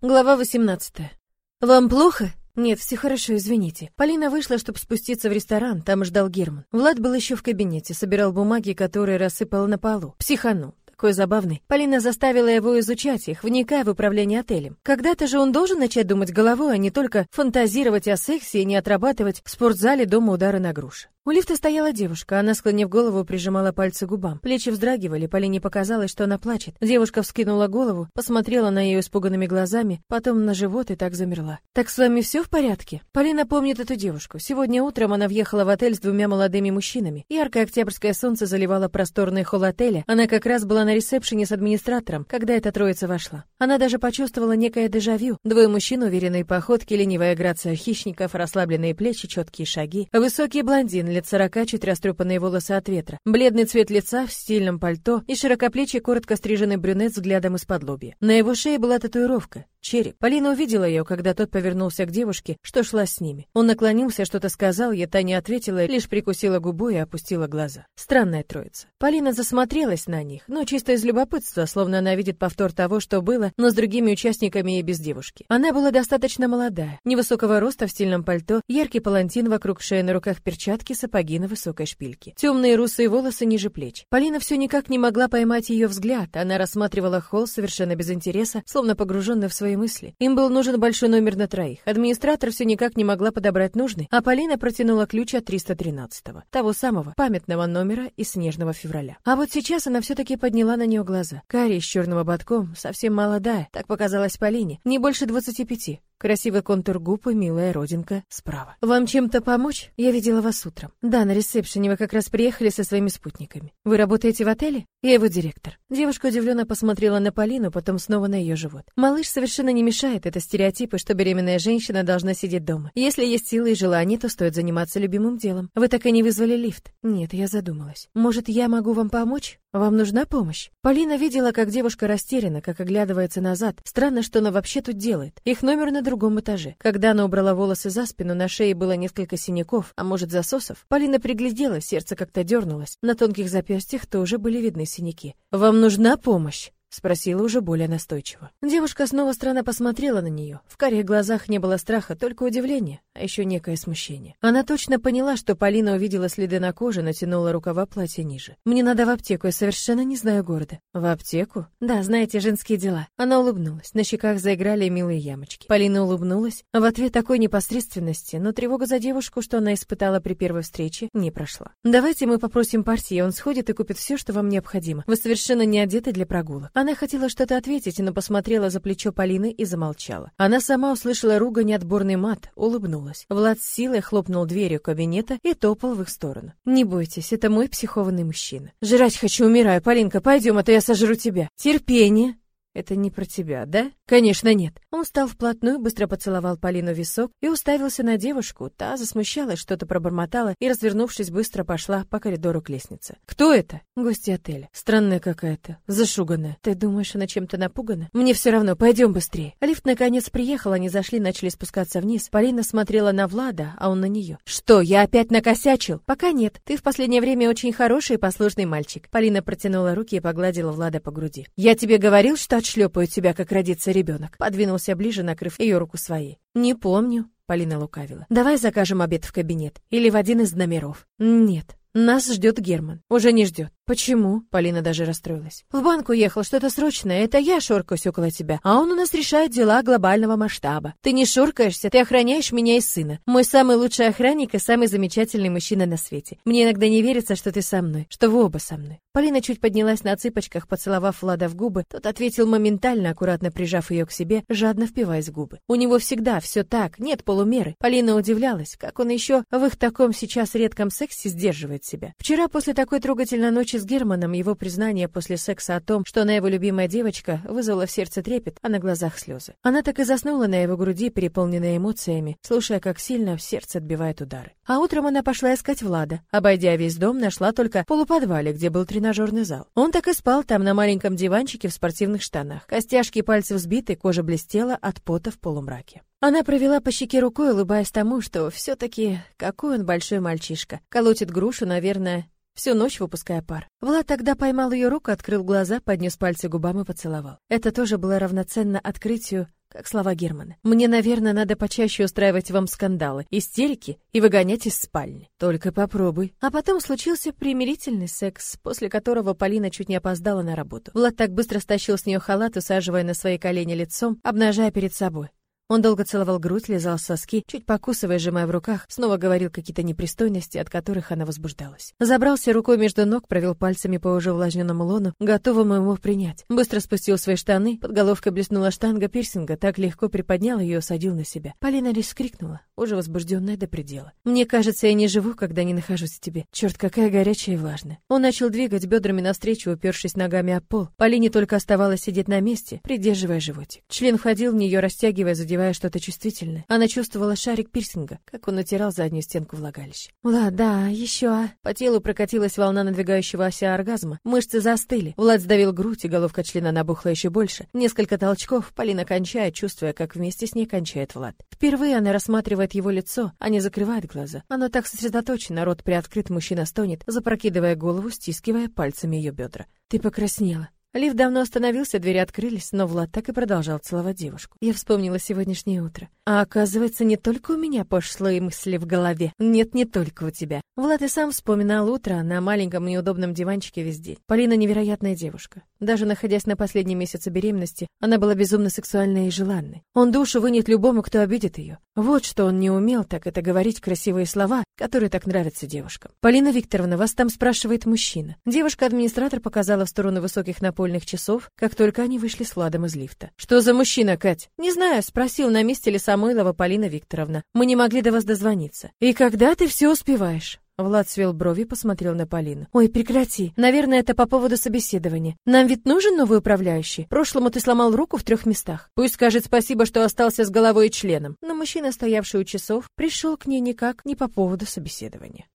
Глава 18. «Вам плохо?» «Нет, все хорошо, извините». Полина вышла, чтобы спуститься в ресторан, там ждал Герман. Влад был еще в кабинете, собирал бумаги, которые рассыпал на полу. Психанул. Такой забавный. Полина заставила его изучать их, вникая в управление отелем. Когда-то же он должен начать думать головой, а не только фантазировать о сексе и не отрабатывать в спортзале дома удары на груши. У лифта стояла девушка, она, склонив голову, прижимала пальцы к губам. Плечи вздрагивали, Полине показалось, что она плачет. Девушка вскинула голову, посмотрела на нее испуганными глазами, потом на живот и так замерла. «Так с вами все в порядке?» Полина помнит эту девушку. Сегодня утром она въехала в отель с двумя молодыми мужчинами. Яркое октябрьское солнце заливало просторный холл отеля. Она как раз была на ресепшене с администратором, когда эта троица вошла. Она даже почувствовала некое дежавю. Двое мужчин, уверенные походки, ленивая грация хищников, расслабленные плечи, четкие шаги. Высокий блондин, лет 40, чуть растрепанные волосы от ветра, бледный цвет лица в стильном пальто и широкоплечий, коротко стриженный брюнет с взглядом из-под лобья. На его шее была татуировка — череп. Полина увидела ее, когда тот повернулся к девушке, что шла с ними. Он наклонился, что-то сказал, ей та не ответила, лишь прикусила губу и опустила глаза. Странная троица. Полина засмотрелась на них, но чисто из любопытства, словно она видит повтор того, что было, но с другими участниками и без девушки. Она была достаточно молодая, невысокого роста, в стильном пальто, яркий палантин вокруг шеи, на руках перчатки, сапоги на высокой шпильке. Темные русые волосы ниже плеч. Полина все никак не могла поймать ее взгляд. Она рассматривала холл совершенно без интереса, словно погруженная в свои мысли. Им был нужен большой номер на троих. Администратор все никак не могла подобрать нужный, а Полина протянула ключ от 313-го, того самого памятного номера из снежного февраля. А вот сейчас она все-таки подняла на нее глаза. Кари с черным ободком, совсем молодая, так показалось Полине, не больше 25. Красивый контур губ и милая родинка справа. «Вам чем-то помочь? Я видела вас утром». «Да, на ресепшене вы как раз приехали со своими спутниками. Вы работаете в отеле?» «Я его директор». Девушка удивленно посмотрела на Полину, потом снова на ее живот. «Малыш совершенно не мешает, это стереотипы, что беременная женщина должна сидеть дома. Если есть силы и желание, то стоит заниматься любимым делом. Вы так и не вызвали лифт?» «Нет, я задумалась. Может, я могу вам помочь? Вам нужна помощь?» Полина видела, как девушка растеряна, как оглядывается назад. Странно, что она вообще тут делает. Их номер на другом этаже. Когда она убрала волосы за спину, на шее было несколько синяков, а может засосов. Полина пригляделась, сердце как-то дернулось. На тонких запястьях тоже были видны синяки. «Вам нужна помощь?» — спросила уже более настойчиво. Девушка снова странно посмотрела на нее. В карих глазах не было страха, только удивление, а еще некое смущение. Она точно поняла, что Полина увидела следы на коже, натянула рукава платья ниже. «Мне надо в аптеку, я совершенно не знаю города». «В аптеку?» «Да, знаете, женские дела». Она улыбнулась, на щеках заиграли милые ямочки. Полина улыбнулась, а в ответ такой непосредственности, но тревога за девушку, что она испытала при первой встрече, не прошла. «Давайте мы попросим партии, он сходит и купит все, что вам необходимо. Вы совершенно не одеты для прогулок». Она хотела что-то ответить, но посмотрела за плечо Полины и замолчала. Она сама услышала ругань и отборный мат, улыбнулась. Влад с силой хлопнул дверью кабинета и топал в их сторону. «Не бойтесь, это мой психованный мужчина». «Жрать хочу, умираю, Полинка, пойдем, а то я сожру тебя». «Терпение». «Это не про тебя, да?» «Конечно, нет». Он встал вплотную, быстро поцеловал Полину в висок и уставился на девушку. Та засмущалась, что-то пробормотала и, развернувшись, быстро пошла по коридору к лестнице. «Кто это?» «Гости отеля. Странная какая-то, зашуганная. Ты думаешь, она чем-то напугана?» «Мне все равно, пойдем быстрее». Лифт наконец приехал, они зашли, начали спускаться вниз. Полина смотрела на Влада, а он на нее. «Что, я опять накосячил?» «Пока нет. Ты в последнее время очень хороший и послушный мальчик». Полина протянула руки и погладила Влада по груди. «Я тебе говорил, что отшлепают тебя, как родится ребенок». Подвинулся ближе, накрыв ее руку своей. «Не помню», — Полина лукавила. «Давай закажем обед в кабинет. Или в один из номеров». «Нет. Нас ждет Герман». «Уже не ждет». «Почему?» Полина даже расстроилась. «В банк уехал, что-то срочное. Это я шоркаюсь около тебя, а он у нас решает дела глобального масштаба. Ты не шоркаешься, ты охраняешь меня и сына. Мой самый лучший охранник и самый замечательный мужчина на свете. Мне иногда не верится, что ты со мной, что вы оба со мной». Полина чуть поднялась на цыпочках, поцеловав Влада в губы. Тот ответил моментально, аккуратно прижав ее к себе, жадно впиваясь в губы. У него всегда все так, нет полумеры. Полина удивлялась, как он еще в их таком сейчас редком сексе сдерживает себя. Вчера, после такой трогательной ночи с Германом, его признание после секса о том, что она его любимая девочка, вызвало в сердце трепет, а на глазах слезы. Она так и заснула на его груди, переполненная эмоциями, слушая, как сильно в сердце отбивает удары. А утром она пошла искать Влада. Обойдя весь дом, нашла только в полуподвале, где был тренажерный зал. Он так и спал там на маленьком диванчике в спортивных штанах. Костяшки пальцев сбиты, кожа блестела от пота в полумраке. Она провела по щеке рукой, улыбаясь тому, что все-таки какой он большой мальчишка. Колотит грушу, наверное, всю ночь выпуская пар. Влад тогда поймал ее руку, открыл глаза, поднес пальцы к губам и поцеловал. Это тоже было равноценно открытию как слова Германа. «Мне, наверное, надо почаще устраивать вам скандалы, истерики и выгонять из спальни. Только попробуй». А потом случился примирительный секс, после которого Полина чуть не опоздала на работу. Влад так быстро стащил с нее халат, усаживая на свои колени лицом, обнажая перед собой. Он долго целовал грудь, лизал соски, чуть покусывая, сжимая в руках, снова говорил какие-то непристойности, от которых она возбуждалась. Забрался рукой между ног, провел пальцами по уже увлажненному лону, готовому его принять. Быстро спустил свои штаны, под головкой блеснула штанга пирсинга, так легко приподнял ее и усадил на себя. Полина лишь вскрикнула, уже возбужденная до предела. «Мне кажется, я не живу, когда не нахожусь в тебе. Черт, какая горячая и влажная». Он начал двигать бедрами навстречу, упершись ногами об пол. Полине только оставалось сидеть на месте, придерживая животик. Член входил в нее, растягивая, задевая что-то чувствительное. Она чувствовала шарик пирсинга, как он натирал заднюю стенку влагалища. «Влад, да, еще». По телу прокатилась волна надвигающегося оргазма. Мышцы застыли. Влад сдавил грудь, и головка члена набухла еще больше. Несколько толчков, Полина кончает, чувствуя, как вместе с ней кончает Влад. Впервые она рассматривает его лицо, а не закрывает глаза. Оно так сосредоточено, рот приоткрыт, мужчина стонет, запрокидывая голову, стискивая пальцами ее бедра. «Ты покраснела». Лифт давно остановился, двери открылись, но Влад так и продолжал целовать девушку. Я вспомнила сегодняшнее утро. А оказывается, не только у меня пошлые мысли в голове. Нет, не только у тебя. Влад и сам вспоминал утро на маленьком неудобном диванчике весь день. Полина невероятная девушка. Даже находясь на последнем месяце беременности, она была безумно сексуальной и желанной. Он душу вынет любому, кто обидит ее. Вот что он не умел, так это говорить красивые слова, которые так нравятся девушкам. «Полина Викторовна, вас там спрашивает мужчина». Девушка-администратор показала в сторону высоких напольных часов, как только они вышли с Владом из лифта. «Что за мужчина, Кать?» «Не знаю, спросил, на месте ли Самойлова Полина Викторовна. Мы не могли до вас дозвониться». «И когда ты все успеваешь?» Влад свел брови, посмотрел на Полину. «Ой, прекрати. Наверное, это по поводу собеседования. Нам ведь нужен новый управляющий. Прошлому ты сломал руку в 3 местах. Пусть скажет спасибо, что остался с головой и членом». Но мужчина, стоявший у часов, пришел к ней никак не по поводу собеседования.